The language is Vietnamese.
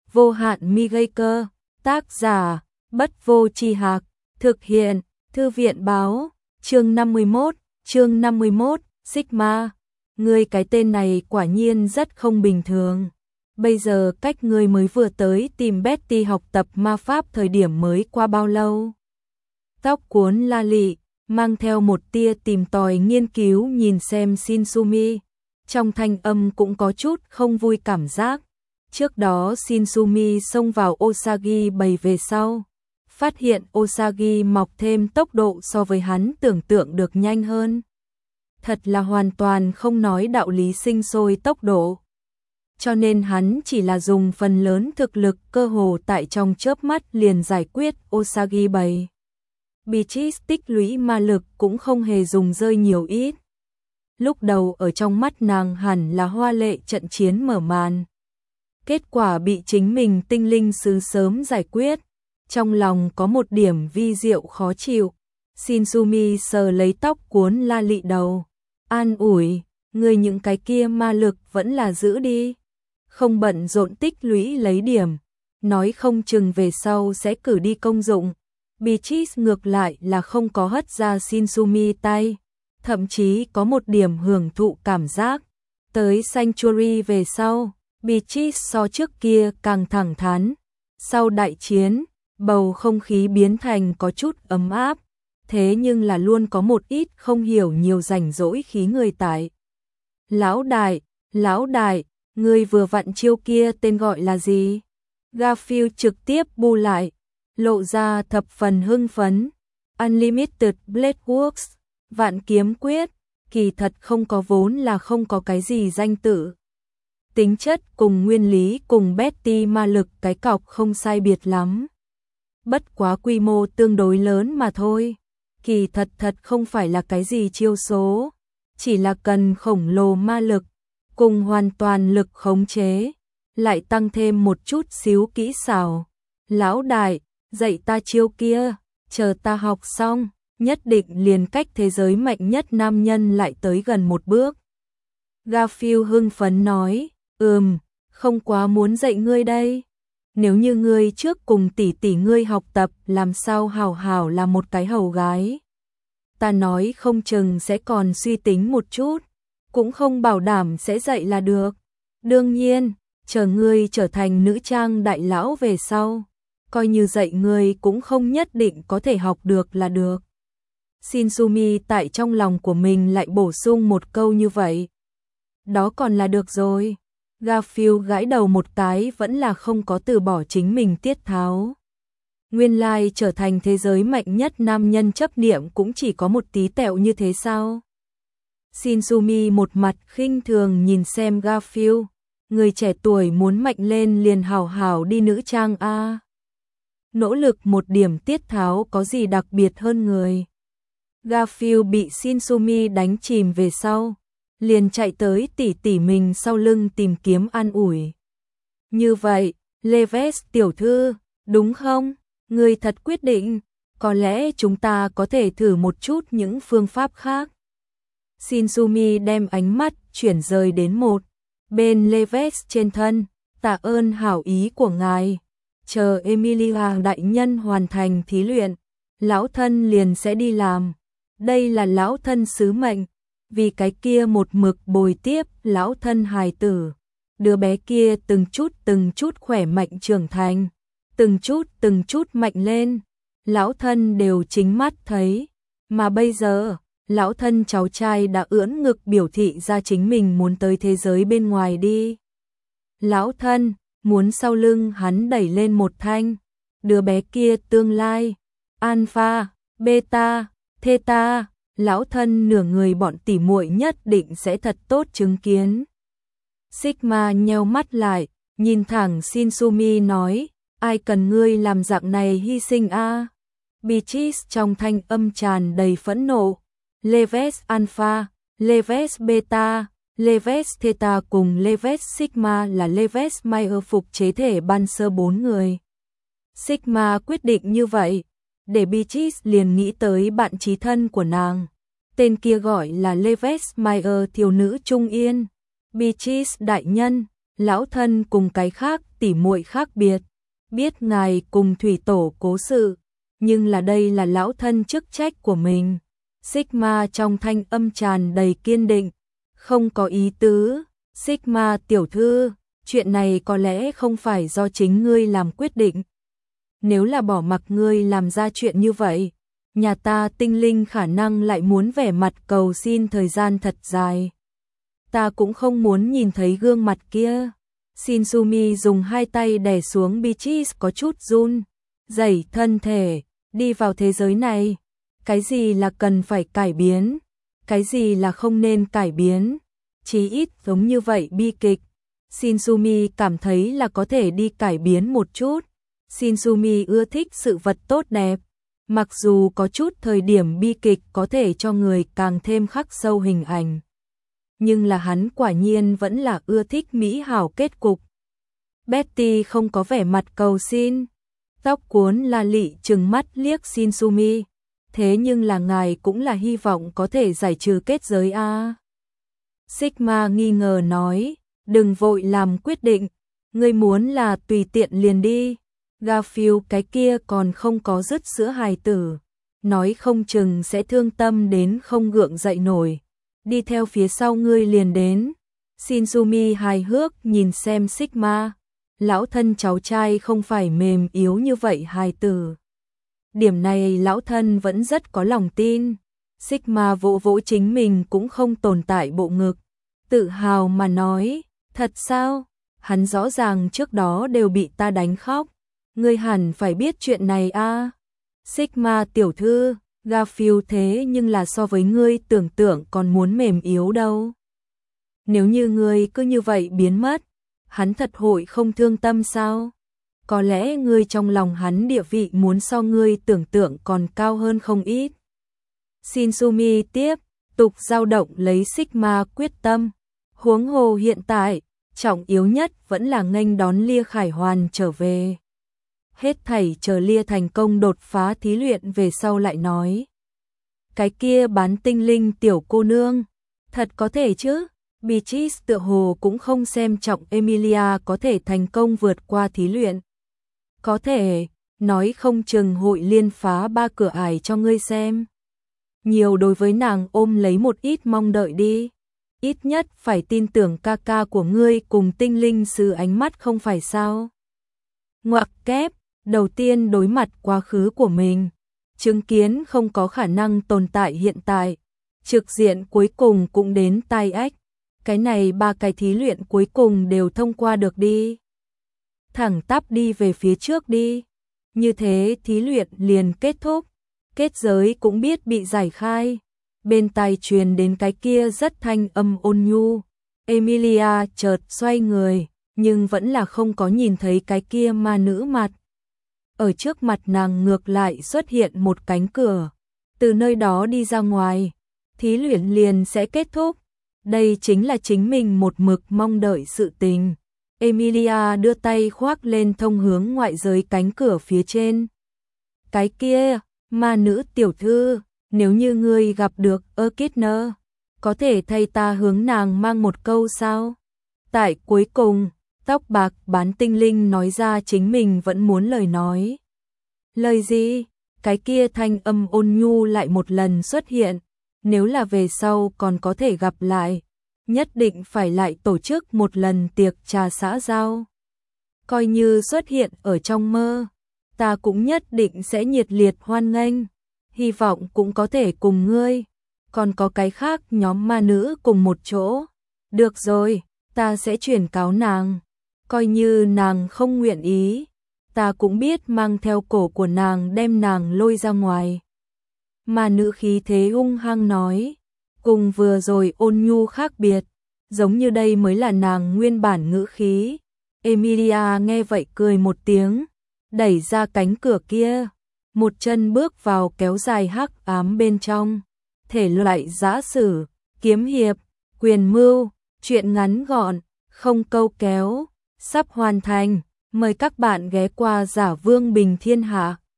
vô hạn mi gây cơ, tác giả, Bất Vô Tri Hạc, thực hiện, Thư viện báo, chương 51, Sigma. Ngươi cái tên này quả nhiên rất không bình thường. Bây giờ cách ngươi mới vừa tới tìm Betty học tập ma pháp thời điểm mới qua bao lâu? Tóc cuốn la lị, mang theo một tia tìm tòi nghiên cứu nhìn xem Shinsumi. Trong thanh âm cũng có chút không vui cảm giác. Trước đó Shinsumi xông vào Osagi bầy về sau, phát hiện Osagi mọc thêm tốc độ so với hắn tưởng tượng được nhanh hơn. Thật là hoàn toàn không nói đạo lý sinh sôi tốc độ. Cho nên hắn chỉ là dùng phần lớn thực lực cơ hồ tại trong chớp mắt liền giải quyết Osagi bầy. Beatrice tích lũy ma lực cũng không hề dùng rơi nhiều ít. Lúc đầu ở trong mắt nàng hẳn là hoa lệ trận chiến mở màn. Kết quả bị chính mình tinh linh sứ sớm giải quyết. Trong lòng có một điểm vi diệu khó chịu. Shinsumi sờ lấy tóc cuốn la lị đầu. An ủi, người những cái kia ma lực vẫn là giữ đi. Không bận rộn tích lũy lấy điểm. Nói không chừng về sau sẽ cử đi công dụng. Beatrice ngược lại là không có hất ra Shinsumi tay. Thậm chí có một điểm hưởng thụ cảm giác. Tới Sanctuary về sau, Beatrice so trước kia càng thẳng thắn. Sau đại chiến, bầu không khí biến thành có chút ấm áp. Thế nhưng là luôn có một ít không hiểu nhiều rảnh rỗi khí người tại. Lão đại, người vừa vặn chiêu kia tên gọi là gì? Garfield trực tiếp bu lại, lộ ra thập phần hưng phấn. Unlimited Blade Works, vạn kiếm quyết, kỳ thật không có vốn là không có cái gì danh tự. Tính chất cùng nguyên lý cùng Betty ma lực cái cọc không sai biệt lắm. Bất quá quy mô tương đối lớn mà thôi. Kỳ thật không phải là cái gì chiêu số, chỉ là cần khổng lồ ma lực, cùng hoàn toàn lực khống chế, lại tăng thêm một chút xíu kỹ xảo. Lão đại, dạy ta chiêu kia, chờ ta học xong, nhất định liền cách thế giới mạnh nhất nam nhân lại tới gần một bước. Garfield hưng phấn nói, không quá muốn dạy ngươi đây. Nếu như ngươi trước cùng tỷ ngươi học tập làm sao hảo là một cái hầu gái. Ta nói không chừng sẽ còn suy tính một chút, cũng không bảo đảm sẽ dạy là được. Đương nhiên, chờ ngươi trở thành nữ trang đại lão về sau, coi như dạy ngươi cũng không nhất định có thể học được là được. Shinsumi tại trong lòng của mình lại bổ sung một câu như vậy. Đó còn là được rồi. Garfield gãi đầu một cái vẫn là không có từ bỏ chính mình tiết tháo. Nguyên lai trở thành thế giới mạnh nhất nam nhân chấp niệm cũng chỉ có một tí tẹo như thế sao? Shinsumi một mặt khinh thường nhìn xem Garfield. Người trẻ tuổi muốn mạnh lên liền hảo đi nữ trang a. Nỗ lực một điểm tiết tháo có gì đặc biệt hơn người. Garfield bị Shinsumi đánh chìm về sau, liền chạy tới tỷ mình sau lưng tìm kiếm an ủi. Như vậy, Leves tiểu thư, đúng không? Ngươi thật quyết định, có lẽ chúng ta có thể thử một chút những phương pháp khác. Shinsumi đem ánh mắt chuyển rời đến một bên Leves trên thân, tạ ơn hảo ý của ngài. Chờ Emilia đại nhân hoàn thành thí luyện, lão thân liền sẽ đi làm. Đây là lão thân sứ mệnh, vì cái kia một mực bồi tiếp lão thân hài tử. Đứa bé kia từng chút khỏe mạnh trưởng thành, từng chút mạnh lên, lão thân đều chính mắt thấy. Mà bây giờ, lão thân cháu trai đã ưỡn ngực biểu thị ra chính mình muốn tới thế giới bên ngoài đi. Lão thân muốn sau lưng hắn đẩy lên một thanh, đứa bé kia tương lai, alpha, beta, theta, lão thân nửa người bọn tỉ muội nhất định sẽ thật tốt chứng kiến. Sigma nheo mắt lại, nhìn thẳng Shinsumi nói, ai cần ngươi làm dạng này hy sinh a? Beatrice trong thanh âm tràn đầy phẫn nộ. Leves Alpha, Leves Beta, Leves Theta cùng Leves Sigma là Leves Mayer phục chế thể ban sơ 4 người. Sigma quyết định như vậy, để Beatrice liền nghĩ tới bạn chí thân của nàng. Tên kia gọi là Leves Mayer thiếu nữ Trung Yên. Beatrice đại nhân, Lão thân cùng cái khác tỉ muội khác biệt, biết ngài cùng thủy tổ cố sự, nhưng là đây là lão thân chức trách của mình. Sigma trong thanh âm tràn đầy kiên định, không có ý tứ. Sigma tiểu thư, chuyện này có lẽ không phải do chính ngươi làm quyết định. Nếu là bỏ mặc ngươi làm ra chuyện như vậy, nhà ta tinh linh khả năng lại muốn vẻ mặt cầu xin thời gian thật dài. Ta cũng không muốn nhìn thấy gương mặt kia. Shinsumi dùng hai tay đè xuống Beatrice có chút run, dày thân thể, đi vào thế giới này. Cái gì là cần phải cải biến, cái gì là không nên cải biến, chí ít giống như vậy bi kịch. Shinsumi cảm thấy là có thể đi cải biến một chút. Shinsumi ưa thích sự vật tốt đẹp, mặc dù có chút thời điểm bi kịch có thể cho người càng thêm khắc sâu hình ảnh. Nhưng là hắn quả nhiên vẫn là ưa thích mỹ hảo kết cục. Betty không có vẻ mặt cầu xin, tóc cuốn la lị trừng mắt liếc Shinsumi. Thế nhưng là ngài cũng là hy vọng có thể giải trừ kết giới a. Sigma nghi ngờ nói, đừng vội làm quyết định, ngươi muốn là tùy tiện liền đi. Garfield cái kia còn không có dứt sữa hài tử, nói không chừng sẽ thương tâm đến không gượng dậy nổi. Đi theo phía sau ngươi liền đến. Shinsumi hài hước nhìn xem Sigma, lão thân cháu trai không phải mềm yếu như vậy hài tử. Điểm này lão thân vẫn rất có lòng tin. Sigma vỗ vỗ chính mình cũng không tồn tại bộ ngực, tự hào mà nói, thật sao? Hắn rõ ràng trước đó đều bị ta đánh khóc. Ngươi hẳn phải biết chuyện này a. Sigma tiểu thư, Garfield thế nhưng là so với ngươi tưởng tượng còn muốn mềm yếu đâu. Nếu như ngươi cứ như vậy biến mất, hắn thật hội không thương tâm sao? Có lẽ ngươi trong lòng hắn địa vị muốn so ngươi tưởng tượng còn cao hơn không ít. Shinsumi tiếp tục dao động lấy Sigma quyết tâm. Huống hồ hiện tại, trọng yếu nhất vẫn là nghênh đón Lia Khải Hoàn trở về. Hết thảy chờ Lia thành công đột phá thí luyện về sau lại nói. Cái kia bán tinh linh tiểu cô nương, thật có thể chứ? Beatrice tựa hồ cũng không xem trọng Emilia có thể thành công vượt qua thí luyện. Có thể, nói không chừng hội liên phá 3 cửa ải cho ngươi xem. Nhiều đối với nàng ôm lấy một ít mong đợi đi. Ít nhất phải tin tưởng ca ca của ngươi cùng tinh linh sư ánh mắt không phải sao. Ngoặc kép, đầu tiên đối mặt quá khứ của mình, chứng kiến không có khả năng tồn tại hiện tại. Trực diện cuối cùng cũng đến tai ách. Cái này 3 cái thí luyện cuối cùng đều thông qua được đi. Thẳng tắp đi về phía trước đi. Như thế thí luyện liền kết thúc. Kết giới cũng biết bị giải khai. Bên tai truyền đến cái kia rất thanh âm ôn nhu. Emilia chợt xoay người, nhưng vẫn là không có nhìn thấy cái kia ma nữ mặt. Ở trước mặt nàng ngược lại xuất hiện một cánh cửa. Từ nơi đó đi ra ngoài, thí luyện liền sẽ kết thúc. Đây chính là chính mình một mực mong đợi sự tình. Emilia đưa tay khoác lên thông hướng ngoại giới cánh cửa phía trên. Cái kia, ma nữ tiểu thư, nếu như ngươi gặp được Echidna, có thể thay ta hướng nàng mang một câu sao? Tại cuối cùng, tóc bạc bán tinh linh nói ra chính mình vẫn muốn lời nói. Lời gì? Cái kia thanh âm ôn nhu lại một lần xuất hiện. Nếu là về sau còn có thể gặp lại, nhất định phải lại tổ chức một lần tiệc trà xã giao. Coi như xuất hiện ở trong mơ, ta cũng nhất định sẽ nhiệt liệt hoan nghênh. Hy vọng cũng có thể cùng ngươi, còn có cái khác nhóm ma nữ cùng một chỗ. Được rồi, ta sẽ chuyển cáo nàng. Coi như nàng không nguyện ý, ta cũng biết mang theo cổ của nàng đem nàng lôi ra ngoài. Ma nữ khí thế hung hăng nói, cùng vừa rồi ôn nhu khác biệt, giống như đây mới là nàng nguyên bản ngữ khí. Emilia nghe vậy cười một tiếng, đẩy ra cánh cửa kia, một chân bước vào kéo dài hắc ám bên trong. Thể loại giã sử, kiếm hiệp, quyền mưu, truyện ngắn gọn, không câu kéo, sắp hoàn thành. Mời các bạn ghé qua Giả Vương Bình Thiên Hạ.